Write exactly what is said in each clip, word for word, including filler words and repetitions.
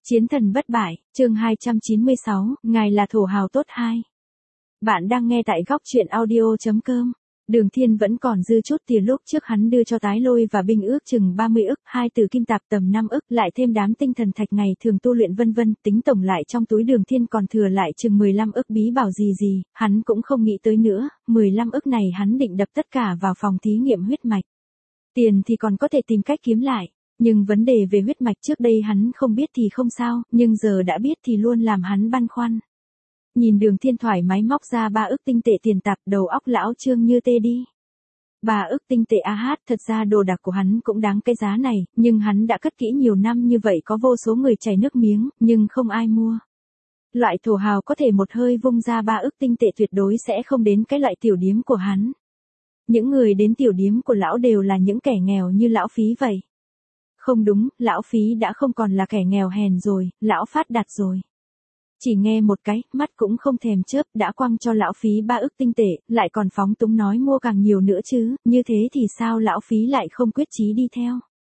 Chiến thần bất bại, chương hai trăm chín mươi sáu, ngài là thổ hào tốt hai. Bạn đang nghe tại góc truyện audio chấm com. Đường Thiên vẫn còn dư chút tiền lúc trước hắn đưa cho tái lôi và binh ước chừng ba mươi ức, hai từ kim tạp tầm năm ức, lại thêm đám tinh thần thạch ngày thường tu luyện vân vân, tính tổng lại trong túi Đường Thiên còn thừa lại chừng mười lăm ức bí bảo gì gì, hắn cũng không nghĩ tới nữa, mười lăm ức này hắn định đập tất cả vào phòng thí nghiệm huyết mạch. Tiền thì còn có thể tìm cách kiếm lại, nhưng vấn đề về huyết mạch trước đây hắn không biết thì không sao, nhưng giờ đã biết thì luôn làm hắn băn khoăn. Nhìn Đường Thiên thoải mái móc ra ba ức tinh tệ tiền tạp, đầu óc lão Trương như tê đi. Ba ức tinh tệ a hát, thật ra đồ đạc của hắn cũng đáng cái giá này, nhưng hắn đã cất kỹ nhiều năm như vậy, có vô số người chảy nước miếng, nhưng không ai mua. Loại thổ hào có thể một hơi vung ra ba ức tinh tệ tuyệt đối sẽ không đến cái loại tiểu điếm của hắn. Những người đến tiểu điếm của lão đều là những kẻ nghèo như lão Phí vậy. Không đúng, lão Phí đã không còn là kẻ nghèo hèn rồi, lão phát đạt rồi. Chỉ nghe một cái, mắt cũng không thèm chớp, đã quăng cho lão Phí ba ức tinh tệ, lại còn phóng túng nói mua càng nhiều nữa chứ, như thế thì sao lão Phí lại không quyết chí đi theo.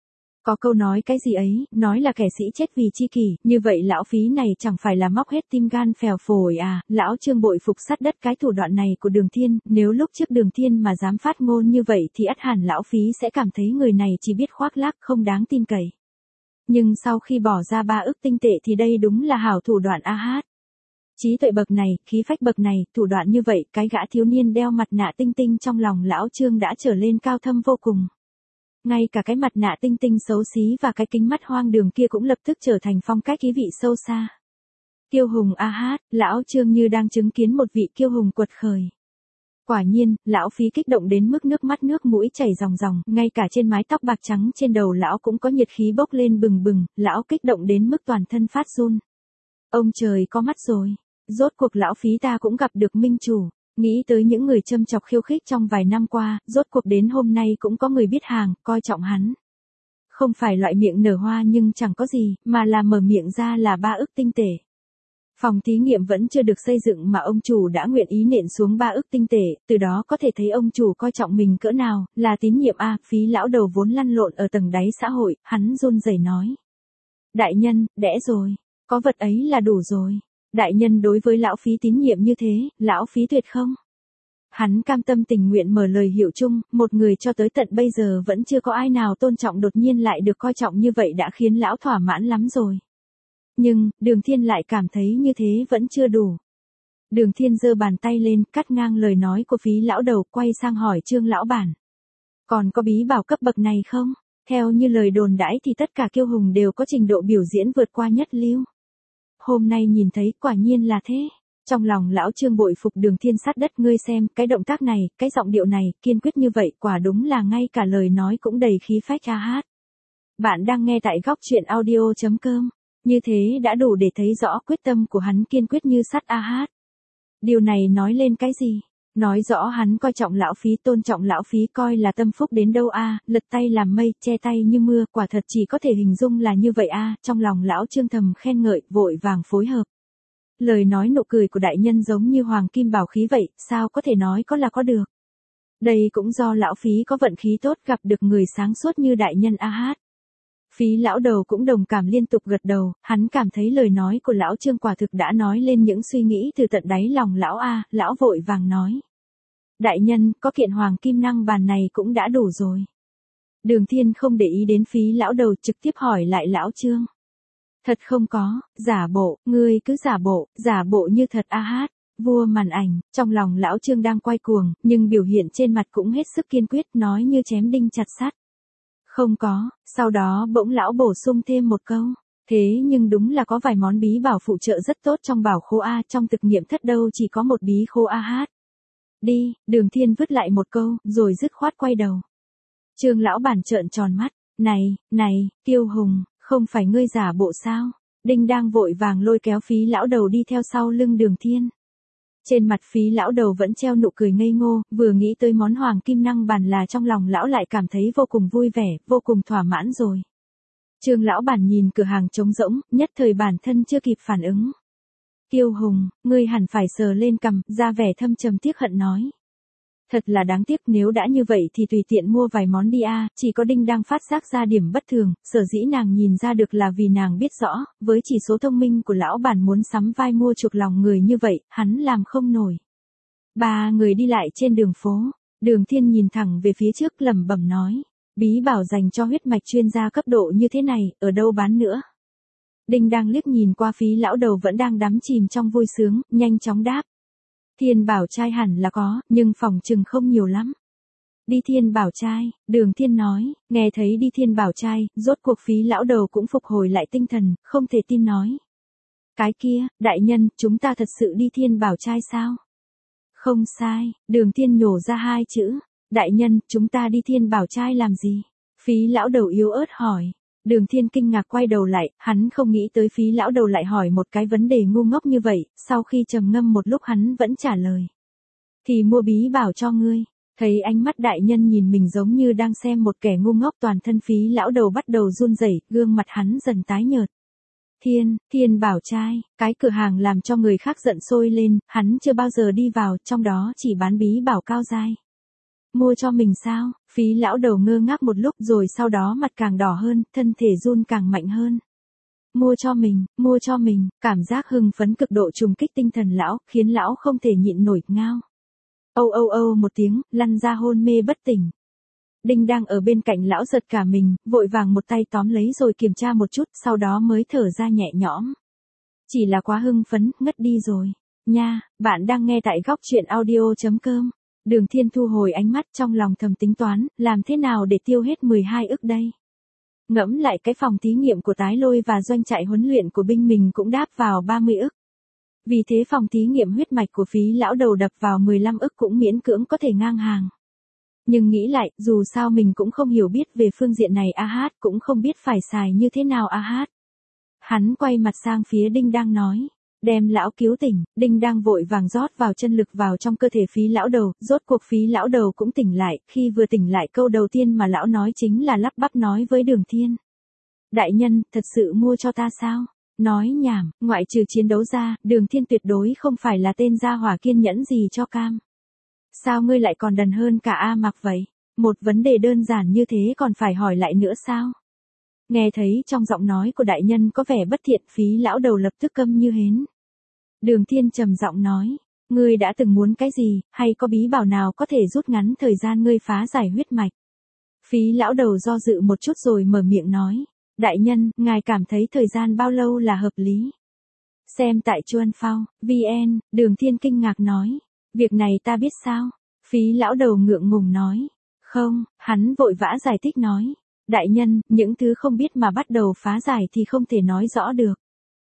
Có câu nói cái gì ấy, nói là kẻ sĩ chết vì chi kỷ, như vậy lão Phí này chẳng phải là móc hết tim gan phèo phổi à, lão Trương bội phục sát đất cái thủ đoạn này của Đường Thiên, nếu lúc trước Đường Thiên mà dám phát ngôn như vậy thì ắt hẳn lão Phí sẽ cảm thấy người này chỉ biết khoác lác không đáng tin cậy. Nhưng sau khi bỏ ra ba ức tinh tệ thì đây đúng là hảo thủ đoạn a hát. Trí tuệ bậc này, khí phách bậc này, thủ đoạn như vậy, cái gã thiếu niên đeo mặt nạ tinh tinh trong lòng lão Trương đã trở lên cao thâm vô cùng. Ngay cả cái mặt nạ tinh tinh xấu xí và cái kính mắt hoang đường kia cũng lập tức trở thành phong cách ý vị sâu xa. Kiêu hùng a hát, lão Trương như đang chứng kiến một vị kiêu hùng quật khởi. Quả nhiên, lão Phí kích động đến mức nước mắt nước mũi chảy ròng ròng, ngay cả trên mái tóc bạc trắng trên đầu lão cũng có nhiệt khí bốc lên bừng bừng, lão kích động đến mức toàn thân phát run. Ông trời có mắt rồi, rốt cuộc lão Phí ta cũng gặp được minh chủ. Nghĩ tới những người châm chọc khiêu khích trong vài năm qua, rốt cuộc đến hôm nay cũng có người biết hàng, coi trọng hắn. Không phải loại miệng nở hoa nhưng chẳng có gì, mà là mở miệng ra là ba ức tinh tệ. Phòng thí nghiệm vẫn chưa được xây dựng mà ông chủ đã nguyện ý nện xuống ba ức tinh tệ, từ đó có thể thấy ông chủ coi trọng mình cỡ nào, là tín nhiệm a. Phí lão đầu vốn lăn lộn ở tầng đáy xã hội, hắn run rẩy nói. Đại nhân, đẽ rồi, có vật ấy là đủ rồi. Đại nhân đối với lão Phí tín nhiệm như thế, lão Phí tuyệt không? Hắn cam tâm tình nguyện mở lời hiệu chung, một người cho tới tận bây giờ vẫn chưa có ai nào tôn trọng đột nhiên lại được coi trọng như vậy đã khiến lão thỏa mãn lắm rồi. Nhưng, Đường Thiên lại cảm thấy như thế vẫn chưa đủ. Đường Thiên giơ bàn tay lên, cắt ngang lời nói của Phí lão đầu, quay sang hỏi Trương lão bản. Còn có bí bảo cấp bậc này không? Theo như lời đồn đãi thì tất cả kiêu hùng đều có trình độ biểu diễn vượt qua nhất lưu. Hôm nay nhìn thấy quả nhiên là thế. Trong lòng lão Trương bội phục Đường Thiên sát đất, ngươi xem, cái động tác này, cái giọng điệu này, kiên quyết như vậy, quả đúng là ngay cả lời nói cũng đầy khí phách a hát. Bạn đang nghe tại góc truyện audio chấm com. Như thế đã đủ để thấy rõ quyết tâm của hắn kiên quyết như sắt a hát. Điều này nói lên cái gì? Nói rõ hắn coi trọng lão Phí, tôn trọng lão Phí, coi là tâm phúc đến đâu a, lật tay làm mây, che tay như mưa, quả thật chỉ có thể hình dung là như vậy a. Trong lòng lão Trương thầm khen ngợi, vội vàng phối hợp. Lời nói nụ cười của đại nhân giống như hoàng kim bảo khí vậy, sao có thể nói có là có được. Đây cũng do lão Phí có vận khí tốt gặp được người sáng suốt như đại nhân a hát. Phí lão đầu cũng đồng cảm liên tục gật đầu, hắn cảm thấy lời nói của lão Trương quả thực đã nói lên những suy nghĩ từ tận đáy lòng lão a. Lão vội vàng nói. Đại nhân, có kiện hoàng kim năng bàn này cũng đã đủ rồi. Đường Thiên không để ý đến Phí lão đầu, trực tiếp hỏi lại lão Trương. Thật không có, giả bộ, ngươi cứ giả bộ, giả bộ như thật a hát. Vua màn ảnh, trong lòng lão Trương đang quay cuồng, nhưng biểu hiện trên mặt cũng hết sức kiên quyết, nói như chém đinh chặt sắt. Không có, sau đó bỗng lão bổ sung thêm một câu. Thế nhưng đúng là có vài món bí bảo phụ trợ rất tốt trong bảo khố A, trong thực nghiệm thất đâu chỉ có một bí khố a hát. Đi, Đường Thiên vứt lại một câu, rồi dứt khoát quay đầu. Trương lão bản trợn tròn mắt. Này, này, Kiêu hùng, không phải ngươi giả bộ sao? Đinh đang vội vàng lôi kéo Phí lão đầu đi theo sau lưng Đường Thiên. Trên mặt Phí lão đầu vẫn treo nụ cười ngây ngô, vừa nghĩ tới món hoàng kim năng bàn là trong lòng lão lại cảm thấy vô cùng vui vẻ, vô cùng thỏa mãn rồi. Trương lão bản nhìn cửa hàng trống rỗng, nhất thời bản thân chưa kịp phản ứng. Kiêu hùng, ngươi hẳn phải sờ lên cằm, ra vẻ thâm trầm tiếc hận nói. Thật là đáng tiếc, nếu đã như vậy thì tùy tiện mua vài món đi a, chỉ có Đinh đang phát giác ra điểm bất thường, sở dĩ nàng nhìn ra được là vì nàng biết rõ, với chỉ số thông minh của lão bản muốn sắm vai mua chuộc lòng người như vậy, hắn làm không nổi. Ba người đi lại trên đường phố, Đường Thiên nhìn thẳng về phía trước lẩm bẩm nói, bí bảo dành cho huyết mạch chuyên gia cấp độ như thế này, ở đâu bán nữa? Đinh đang liếc nhìn qua Phí lão đầu vẫn đang đắm chìm trong vui sướng, nhanh chóng đáp. Thiên bảo trai hẳn là có, nhưng phòng chừng không nhiều lắm. Đi Thiên bảo trai, Đường Thiên nói, nghe thấy đi Thiên bảo trai, rốt cuộc Phí lão đầu cũng phục hồi lại tinh thần, không thể tin nói. Cái kia, đại nhân, chúng ta thật sự đi Thiên bảo trai sao? Không sai, Đường Thiên nhổ ra hai chữ, đại nhân, chúng ta đi Thiên bảo trai làm gì? Phí lão đầu yếu ớt hỏi. Đường Thiên kinh ngạc quay đầu lại, hắn không nghĩ tới Phí lão đầu lại hỏi một cái vấn đề ngu ngốc như vậy, sau khi trầm ngâm một lúc hắn vẫn trả lời. Thì mua bí bảo cho ngươi. Thấy ánh mắt đại nhân nhìn mình giống như đang xem một kẻ ngu ngốc, toàn thân Phí lão đầu bắt đầu run rẩy, gương mặt hắn dần tái nhợt. Thiên, Thiên bảo trai, cái cửa hàng làm cho người khác giận sôi lên, hắn chưa bao giờ đi vào, trong đó chỉ bán bí bảo cao giai. Mua cho mình sao? Phí lão đầu ngơ ngác một lúc rồi sau đó mặt càng đỏ hơn, thân thể run càng mạnh hơn. Mua cho mình, mua cho mình, cảm giác hưng phấn cực độ trùng kích tinh thần lão, khiến lão không thể nhịn nổi, ngao. Âu âu âu một tiếng, lăn ra hôn mê bất tỉnh. Đinh đang ở bên cạnh lão giật cả mình, vội vàng một tay tóm lấy rồi kiểm tra một chút, sau đó mới thở ra nhẹ nhõm. Chỉ là quá hưng phấn, ngất đi rồi. Nha, bạn đang nghe tại góc truyện audio chấm com. Đường Thiên thu hồi ánh mắt, trong lòng thầm tính toán, làm thế nào để tiêu hết mười hai ức đây? Ngẫm lại cái phòng thí nghiệm của tái lôi và doanh trại huấn luyện của binh mình cũng đáp vào ba mươi ức. Vì thế phòng thí nghiệm huyết mạch của Phí lão đầu đập vào mười lăm ức cũng miễn cưỡng có thể ngang hàng. Nhưng nghĩ lại, dù sao mình cũng không hiểu biết về phương diện này a hát, cũng không biết phải xài như thế nào a hát. Hắn quay mặt sang phía Đinh đang nói. Đem lão cứu tỉnh, Đinh đang vội vàng rót vào chân lực vào trong cơ thể Phí lão đầu, rốt cuộc Phí lão đầu cũng tỉnh lại, khi vừa tỉnh lại câu đầu tiên mà lão nói chính là lắp bắp nói với Đường Thiên. Đại nhân, thật sự mua cho ta sao? Nói nhảm, ngoại trừ chiến đấu ra, Đường Thiên tuyệt đối không phải là tên gia hỏa kiên nhẫn gì cho cam. Sao ngươi lại còn đần hơn cả A Mặc vậy? Một vấn đề đơn giản như thế còn phải hỏi lại nữa sao? Nghe thấy trong giọng nói của đại nhân có vẻ bất thiện, Phí lão đầu lập tức câm như hến. Đường Thiên trầm giọng nói, ngươi đã từng muốn cái gì, hay có bí bảo nào có thể rút ngắn thời gian ngươi phá giải huyết mạch? Phí lão đầu do dự một chút rồi mở miệng nói, đại nhân, ngài cảm thấy thời gian bao lâu là hợp lý? Xem tại Chuan Phao, vn, Đường Thiên kinh ngạc nói, việc này ta biết sao? Phí lão đầu ngượng ngùng nói, không, hắn vội vã giải thích nói, đại nhân, những thứ không biết mà bắt đầu phá giải thì không thể nói rõ được.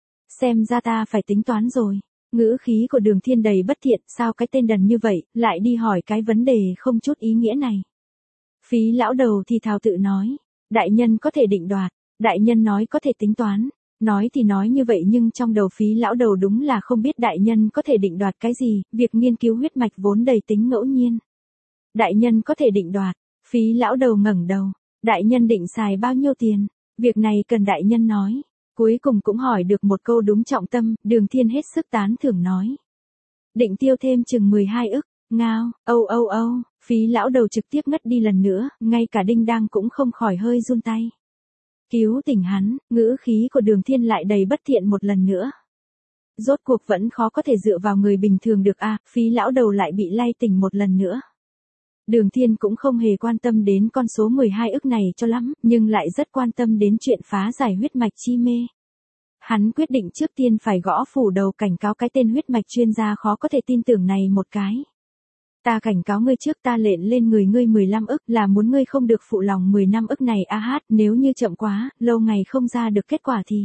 Xem ra ta phải tính toán rồi. Ngữ khí của Đường Thiên đầy bất thiện, sao cái tên đần như vậy, lại đi hỏi cái vấn đề không chút ý nghĩa này. Phí lão đầu thì thào tự nói, đại nhân có thể định đoạt, đại nhân nói có thể tính toán, nói thì nói như vậy nhưng trong đầu Phí lão đầu đúng là không biết đại nhân có thể định đoạt cái gì, việc nghiên cứu huyết mạch vốn đầy tính ngẫu nhiên. Đại nhân có thể định đoạt, Phí lão đầu ngẩng đầu, đại nhân định xài bao nhiêu tiền, việc này cần đại nhân nói. Cuối cùng cũng hỏi được một câu đúng trọng tâm, Đường Thiên hết sức tán thưởng nói. Định tiêu thêm chừng mười hai ức, ngao, âu âu âu, Phí lão đầu trực tiếp ngất đi lần nữa, ngay cả Đinh đang cũng không khỏi hơi run tay. Cứu tỉnh hắn, ngữ khí của Đường Thiên lại đầy bất thiện một lần nữa. Rốt cuộc vẫn khó có thể dựa vào người bình thường được à, Phí lão đầu lại bị lay tỉnh một lần nữa. Đường Thiên cũng không hề quan tâm đến con số mười hai ức này cho lắm, nhưng lại rất quan tâm đến chuyện phá giải huyết mạch chi mê. Hắn quyết định trước tiên phải gõ phủ đầu cảnh cáo cái tên huyết mạch chuyên gia khó có thể tin tưởng này một cái. Ta cảnh cáo ngươi trước, ta lện lên người ngươi mười lăm ức là muốn ngươi không được phụ lòng mười lăm ức này a hát, nếu như chậm quá, lâu ngày không ra được kết quả thì.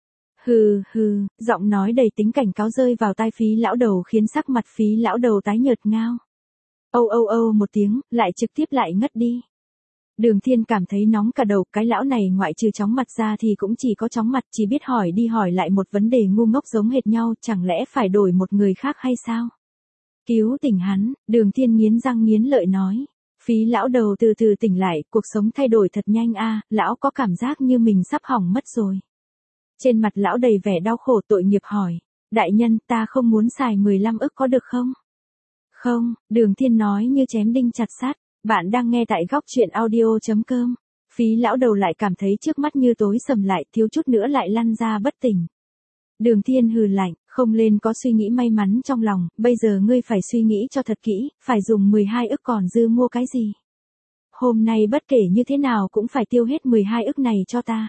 Hừ hừ, giọng nói đầy tính cảnh cáo rơi vào tai Phí lão đầu khiến sắc mặt Phí lão đầu tái nhợt ngao. Âu âu âu một tiếng, lại trực tiếp lại ngất đi. Đường Thiên cảm thấy nóng cả đầu, cái lão này ngoại trừ chóng mặt ra thì cũng chỉ có chóng mặt, chỉ biết hỏi đi hỏi lại một vấn đề ngu ngốc giống hệt nhau, chẳng lẽ phải đổi một người khác hay sao? Cứu tỉnh hắn, Đường Thiên nghiến răng nghiến lợi nói. Phí lão đầu từ từ tỉnh lại, cuộc sống thay đổi thật nhanh a, lão có cảm giác như mình sắp hỏng mất rồi. Trên mặt lão đầy vẻ đau khổ tội nghiệp hỏi, đại nhân, ta không muốn xài mười lăm ức có được không? Không, Đường Thiên nói như chém đinh chặt sắt. Bạn đang nghe tại góc chuyện audio.com. Phí lão đầu lại cảm thấy trước mắt như tối sầm lại, thiếu chút nữa lại lăn ra bất tỉnh. Đường Thiên hừ lạnh, không lên có suy nghĩ may mắn trong lòng, bây giờ ngươi phải suy nghĩ cho thật kỹ, phải dùng mười hai ức còn dư mua cái gì. Hôm nay bất kể như thế nào cũng phải tiêu hết mười hai ức này cho ta.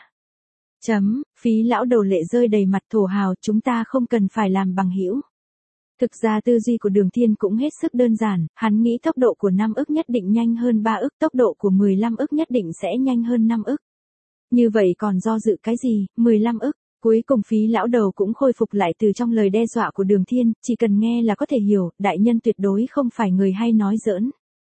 Chấm, Phí lão đầu lệ rơi đầy mặt. Thổ hào, chúng ta không cần phải làm bằng hữu. Thực ra tư duy của Đường Thiên cũng hết sức đơn giản, hắn nghĩ tốc độ của năm ức nhất định nhanh hơn ba ức, tốc độ của mười lăm ức nhất định sẽ nhanh hơn năm ức. Như vậy còn do dự cái gì, mười lăm ức. Cuối cùng Phí lão đầu cũng khôi phục lại từ trong lời đe dọa của Đường Thiên, chỉ cần nghe là có thể hiểu, đại nhân tuyệt đối không phải người hay nói giỡn.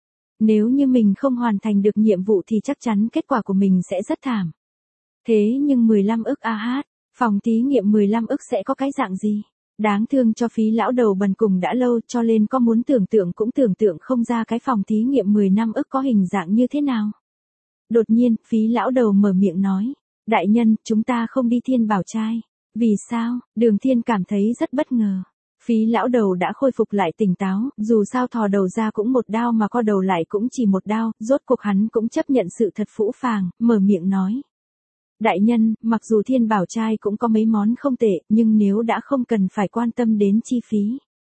Nếu như mình không hoàn thành được nhiệm vụ thì chắc chắn kết quả của mình sẽ rất thảm. Thế nhưng mười lăm ức a hát, phòng thí nghiệm mười lăm ức sẽ có cái dạng gì? Đáng thương cho Phí lão đầu bần cùng đã lâu, cho nên có muốn tưởng tượng cũng tưởng tượng không ra cái phòng thí nghiệm mười lăm ức có hình dạng như thế nào. Đột nhiên, Phí lão đầu mở miệng nói, đại nhân, chúng ta không đi Thiên Bảo Trai. Vì sao? Đường Thiên cảm thấy rất bất ngờ. Phí lão đầu đã khôi phục lại tỉnh táo, dù sao thò đầu ra cũng một đao mà co đầu lại cũng chỉ một đao, rốt cuộc hắn cũng chấp nhận sự thật phũ phàng, mở miệng nói. Đại nhân, mặc dù Thiên Bảo Trai cũng có mấy món không tệ, nhưng nếu đã không cần phải quan tâm đến chi phí,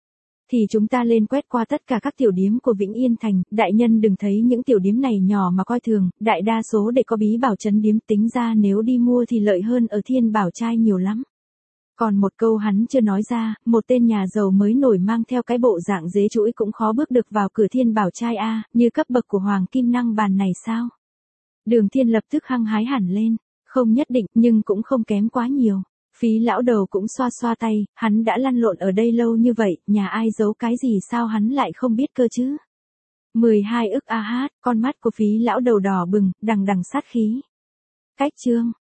thì chúng ta lên quét qua tất cả các tiểu điếm của Vĩnh Yên Thành. Đại nhân đừng thấy những tiểu điếm này nhỏ mà coi thường, đại đa số để có bí bảo trấn điếm, tính ra nếu đi mua thì lợi hơn ở Thiên Bảo Trai nhiều lắm. Còn một câu hắn chưa nói ra, một tên nhà giàu mới nổi mang theo cái bộ dạng dế chuỗi cũng khó bước được vào cửa Thiên Bảo Trai a, như cấp bậc của Hoàng Kim Năng Bàn này sao? Đường Thiên lập tức hăng hái hẳn lên, không nhất định nhưng cũng không kém quá nhiều. Phí lão đầu cũng xoa xoa tay, hắn đã lăn lộn ở đây lâu như vậy, nhà ai giấu cái gì sao hắn lại không biết cơ chứ? mười hai ức a hát, con mắt của Phí lão đầu đỏ bừng, đằng đằng sát khí. Cách chương